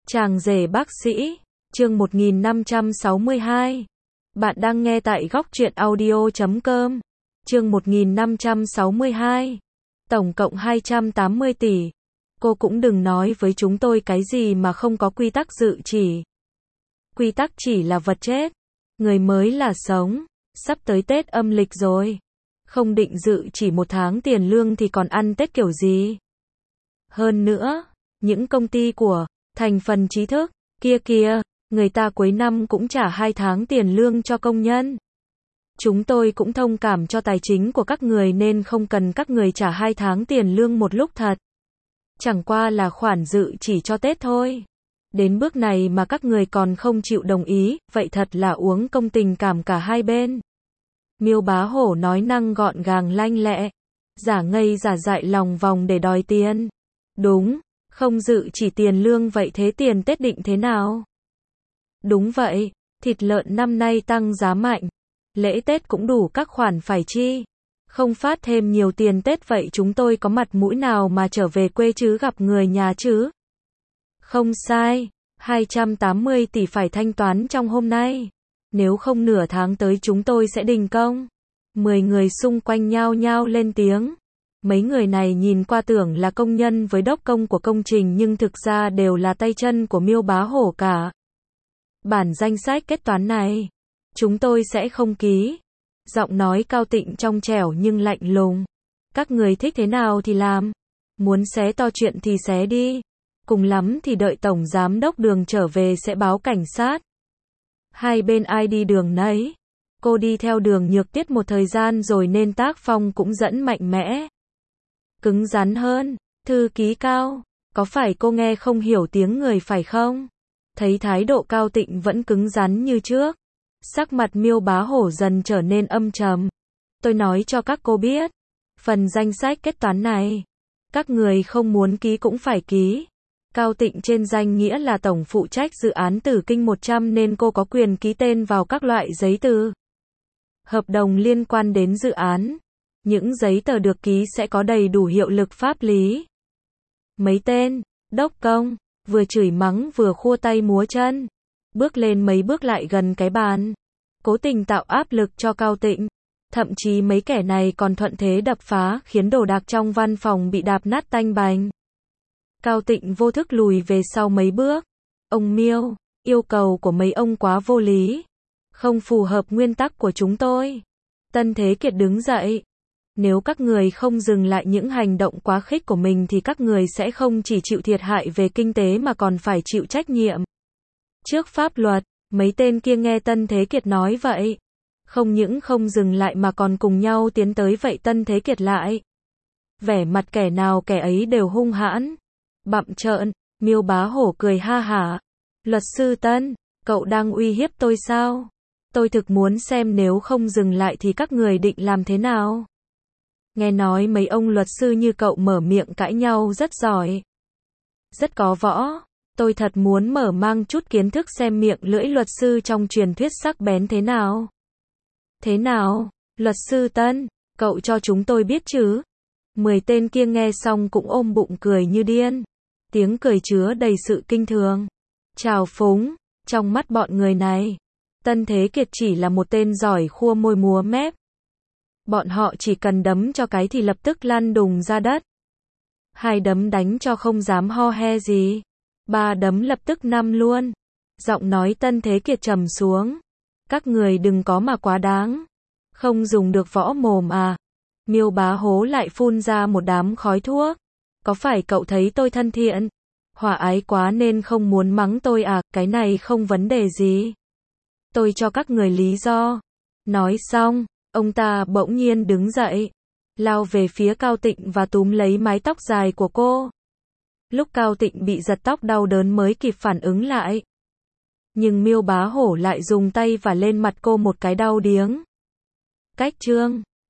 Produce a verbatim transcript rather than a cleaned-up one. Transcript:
Chàng rể bác sĩ, chương một nghìn năm trăm sáu mươi hai. Bạn đang nghe tại góc truyện audio chấm com. Chương một nghìn năm trăm sáu mươi hai. Tổng cộng hai trăm tám mươi tỷ. Cô cũng đừng nói với chúng tôi cái gì mà không có quy tắc dự chỉ. Quy tắc chỉ là vật chết, người mới là sống. Sắp tới Tết âm lịch rồi. Không định dự chỉ một tháng tiền lương thì còn ăn Tết kiểu gì? Hơn nữa, những công ty của thành phần trí thức kia kìa, người ta cuối năm cũng trả hai tháng tiền lương cho công nhân. Chúng tôi cũng thông cảm cho tài chính của các người nên không cần các người trả hai tháng tiền lương một lúc thật. Chẳng qua là khoản dự chỉ cho Tết thôi. Đến bước này mà các người còn không chịu đồng ý, vậy thật là uống công tình cảm cả hai bên. Miêu Bá Hổ nói năng gọn gàng lanh lẹ, giả ngây giả dại lòng vòng để đòi tiền. Đúng, không dự chỉ tiền lương vậy thế tiền Tết định thế nào? Đúng vậy, thịt lợn năm nay tăng giá mạnh. Lễ Tết cũng đủ các khoản phải chi. Không phát thêm nhiều tiền Tết vậy chúng tôi có mặt mũi nào mà trở về quê chứ gặp người nhà chứ? Không sai, hai trăm tám mươi tỷ phải thanh toán trong hôm nay. Nếu không nửa tháng tới chúng tôi sẽ đình công. Mười người xung quanh nhao nhao lên tiếng. Mấy người này nhìn qua tưởng là công nhân với đốc công của công trình nhưng thực ra đều là tay chân của Miêu Bá Hổ cả. Bản danh sách kết toán này, chúng tôi sẽ không ký. Giọng nói Cao Tịnh trong trẻo nhưng lạnh lùng. Các người thích thế nào thì làm. Muốn xé to chuyện thì xé đi. Cùng lắm thì đợi Tổng Giám đốc Đường trở về sẽ báo cảnh sát. Hai bên ai đi đường nấy. Cô đi theo Đường Nhược Tiết một thời gian rồi nên tác phong cũng dẫn mạnh mẽ. Cứng rắn hơn. Thư ký Cao, có phải cô nghe không hiểu tiếng người phải không? Thấy thái độ Cao Tịnh vẫn cứng rắn như trước. Sắc mặt Miêu Bá Hổ dần trở nên âm trầm. Tôi nói cho các cô biết. Phần danh sách kết toán này, các người không muốn ký cũng phải ký. Cao Tịnh trên danh nghĩa là tổng phụ trách dự án Tử Kinh một trăm nên cô có quyền ký tên vào các loại giấy tờ. Hợp đồng liên quan đến dự án. Những giấy tờ được ký sẽ có đầy đủ hiệu lực pháp lý. Mấy tên đốc công vừa chửi mắng vừa khua tay múa chân, bước lên mấy bước lại gần cái bàn, cố tình tạo áp lực cho Cao Tịnh. Thậm chí mấy kẻ này còn thuận thế đập phá khiến đồ đạc trong văn phòng bị đạp nát tanh bành. Cao Tịnh vô thức lùi về sau mấy bước. Ông Miêu, yêu cầu của mấy ông quá vô lý, không phù hợp nguyên tắc của chúng tôi. Tân Thế Kiệt đứng dậy. Nếu các người không dừng lại những hành động quá khích của mình thì các người sẽ không chỉ chịu thiệt hại về kinh tế mà còn phải chịu trách nhiệm trước pháp luật. Mấy tên kia nghe Tân Thế Kiệt nói vậy, không những không dừng lại mà còn cùng nhau tiến tới vậy Tân Thế Kiệt lại. Vẻ mặt kẻ nào kẻ ấy đều hung hãn, bặm trợn. Miêu Bá Hổ cười ha hả. Luật sư Tân, cậu đang uy hiếp tôi sao? Tôi thực muốn xem nếu không dừng lại thì các người định làm thế nào? Nghe nói mấy ông luật sư như cậu mở miệng cãi nhau rất giỏi, rất có võ. Tôi thật muốn mở mang chút kiến thức xem miệng lưỡi luật sư trong truyền thuyết sắc bén thế nào. Thế nào, luật sư Tân, cậu cho chúng tôi biết chứ? Mười tên kia nghe xong cũng ôm bụng cười như điên. Tiếng cười chứa đầy sự kinh thường, trào phúng. Trong mắt bọn người này, Tân Thế Kiệt chỉ là một tên giỏi khua môi múa mép. Bọn họ chỉ cần đấm cho cái thì lập tức lăn đùng ra đất. Hai đấm đánh cho không dám ho he gì. Ba đấm lập tức năm luôn. Giọng nói Tân Thế Kiệt trầm xuống. Các người đừng có mà quá đáng. Không dùng được võ mồm à? Miêu Bá Hố lại phun ra một đám khói thuốc. Có phải cậu thấy tôi thân thiện, hòa ái quá nên không muốn mắng tôi à? Cái này không vấn đề gì. Tôi cho các người lý do. Nói xong, ông ta bỗng nhiên đứng dậy, lao về phía Cao Tịnh và túm lấy mái tóc dài của cô. Lúc Cao Tịnh bị giật tóc đau đớn mới kịp phản ứng lại. Nhưng Miêu Bá Hổ lại dùng tay vả lên mặt cô một cái đau điếng. Cách chương